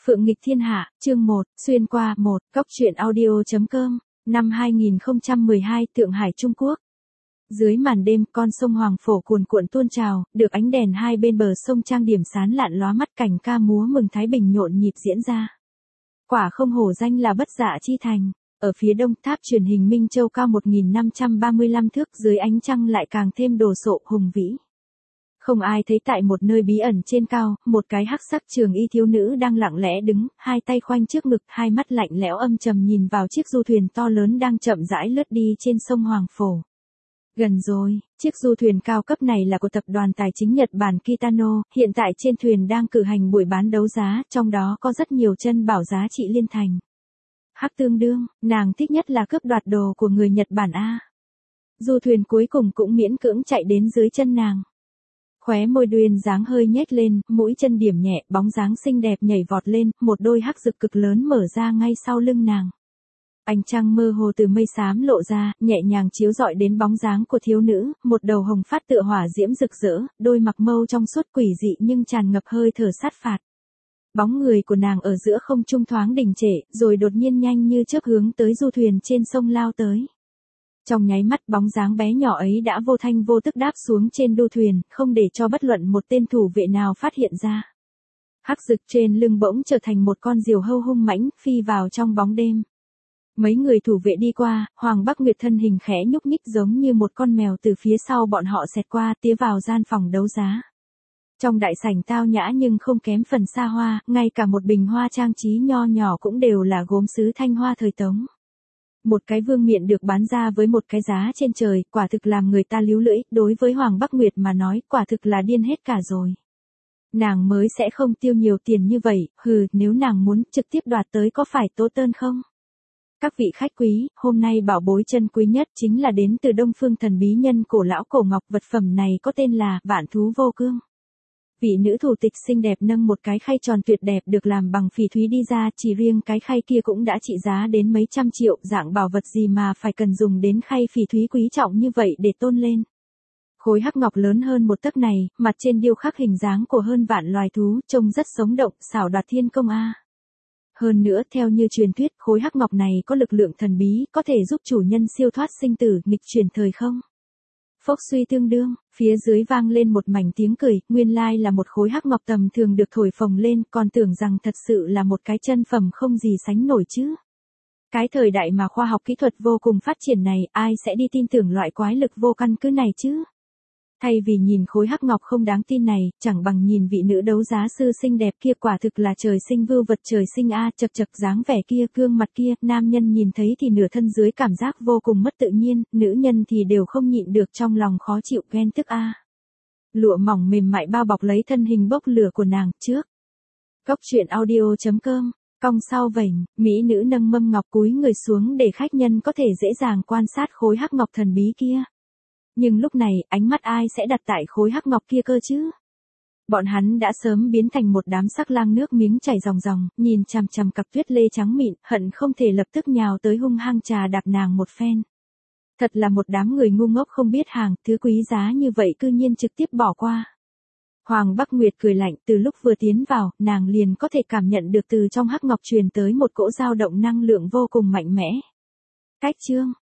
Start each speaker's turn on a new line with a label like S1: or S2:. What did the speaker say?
S1: Phượng nghịch thiên hạ, chương 1, xuyên qua 1, Cóc truyện audio.com, năm 2012, Thượng Hải, Trung Quốc. Dưới màn đêm, con sông Hoàng Phổ cuồn cuộn tuôn trào, được ánh đèn hai bên bờ sông trang điểm sáng lạn lóa mắt, cảnh ca múa mừng Thái Bình nhộn nhịp diễn ra. Quả không hổ danh là bất dạ chi thành. Ở phía đông, tháp truyền hình Minh Châu cao 1535 thước, dưới ánh trăng lại càng thêm đồ sộ hùng vĩ. Không ai thấy tại một nơi bí ẩn trên cao, một cái hắc sắc trường y thiếu nữ đang lặng lẽ đứng, hai tay khoanh trước ngực, hai mắt lạnh lẽo âm trầm nhìn vào chiếc du thuyền to lớn đang chậm rãi lướt đi trên sông Hoàng Phổ. Gần rồi, chiếc du thuyền cao cấp này là của tập đoàn tài chính Nhật Bản Kitano, hiện tại trên thuyền đang cử hành buổi bán đấu giá, trong đó có rất nhiều chân bảo giá trị liên thành. Hắc tương đương, nàng thích nhất là cướp đoạt đồ của người Nhật Bản a. Du thuyền cuối cùng cũng miễn cưỡng chạy đến dưới chân nàng. Khóe môi Duyên dáng hơi nhếch lên, mũi chân điểm nhẹ, bóng dáng xinh đẹp nhảy vọt lên, một đôi hắc rực cực lớn mở ra ngay sau lưng nàng. Ánh trăng mơ hồ từ mây xám lộ ra, nhẹ nhàng chiếu rọi đến bóng dáng của thiếu nữ, một đầu hồng phát tựa hỏa diễm rực rỡ, đôi mặc mâu trong suốt quỷ dị nhưng tràn ngập hơi thở sát phạt. Bóng người của nàng ở giữa không trung thoáng đình trệ, rồi đột nhiên nhanh như chớp hướng tới du thuyền trên sông lao tới. Trong nháy mắt, bóng dáng bé nhỏ ấy đã vô thanh vô tức đáp xuống trên du thuyền, không để cho bất luận một tên thủ vệ nào phát hiện ra. Hắc rực trên lưng bỗng trở thành một con diều hâu hung mãnh, phi vào trong bóng đêm. Mấy người thủ vệ đi qua, Hoàng Bắc Nguyệt thân hình khẽ nhúc nhích giống như một con mèo từ phía sau bọn họ xẹt qua, tiến vào gian phòng đấu giá. Trong đại sảnh tao nhã nhưng không kém phần xa hoa, ngay cả một bình hoa trang trí nho nhỏ cũng đều là gốm sứ Thanh Hoa thời Tống. Một cái vương miện được bán ra với một cái giá trên trời, quả thực làm người ta líu lưỡi, đối với Hoàng Bắc Nguyệt mà nói, quả thực là điên hết cả rồi. Nàng mới sẽ không tiêu nhiều tiền như vậy, nếu nàng muốn trực tiếp đoạt tới có phải tố tơn không? Các vị khách quý, hôm nay bảo bối chân quý nhất chính là đến từ Đông Phương thần bí nhân cổ lão cổ ngọc, vật phẩm này có tên là Vạn Thú Vô Cương. Vị nữ thủ tịch xinh đẹp nâng một cái khay tròn tuyệt đẹp được làm bằng phỉ thúy đi ra, chỉ riêng cái khay kia cũng đã trị giá đến mấy trăm triệu, dạng bảo vật gì mà phải cần dùng đến khay phỉ thúy quý trọng như vậy để tôn lên. Khối hắc ngọc lớn hơn một tấc này, mặt trên điêu khắc hình dáng của hơn vạn loài thú, trông rất sống động, xảo đoạt thiên công a. Hơn nữa, theo như truyền thuyết, khối hắc ngọc này có lực lượng thần bí, có thể giúp chủ nhân siêu thoát sinh tử, nghịch chuyển thời không. Phốc suy tương đương, phía dưới vang lên một mảnh tiếng cười, nguyên lai là một khối hắc ngọc tầm thường được thổi phồng lên, còn tưởng rằng thật sự là một cái chân phẩm không gì sánh nổi chứ. Cái thời đại mà khoa học kỹ thuật vô cùng phát triển này, ai sẽ đi tin tưởng loại quái lực vô căn cứ này chứ? Thay vì nhìn khối hắc ngọc không đáng tin này, chẳng bằng nhìn vị nữ đấu giá sư xinh đẹp kia, quả thực là trời sinh vưu vật trời sinh a, chật chật dáng vẻ kia, gương mặt kia, nam nhân nhìn thấy thì nửa thân dưới cảm giác vô cùng mất tự nhiên, nữ nhân thì đều không nhịn được trong lòng khó chịu ghen tức a. Lụa mỏng mềm mại bao bọc lấy thân hình bốc lửa của nàng, trước. Cóc truyện audio.com, cong sau vảnh, mỹ nữ nâng mâm ngọc cúi người xuống để khách nhân có thể dễ dàng quan sát khối hắc ngọc thần bí kia. Nhưng lúc này, ánh mắt ai sẽ đặt tại khối hắc ngọc kia cơ chứ? Bọn hắn đã sớm biến thành một đám sắc lang nước miếng chảy ròng ròng, nhìn chằm chằm cặp tuyết lê trắng mịn, hận không thể lập tức nhào tới hung hăng trà đạp nàng một phen. Thật là một đám người ngu ngốc không biết hàng, thứ quý giá như vậy cư nhiên trực tiếp bỏ qua. Hoàng Bắc Nguyệt cười lạnh, từ lúc vừa tiến vào, nàng liền có thể cảm nhận được từ trong hắc ngọc truyền tới một cỗ dao động năng lượng vô cùng mạnh mẽ. Cách chương,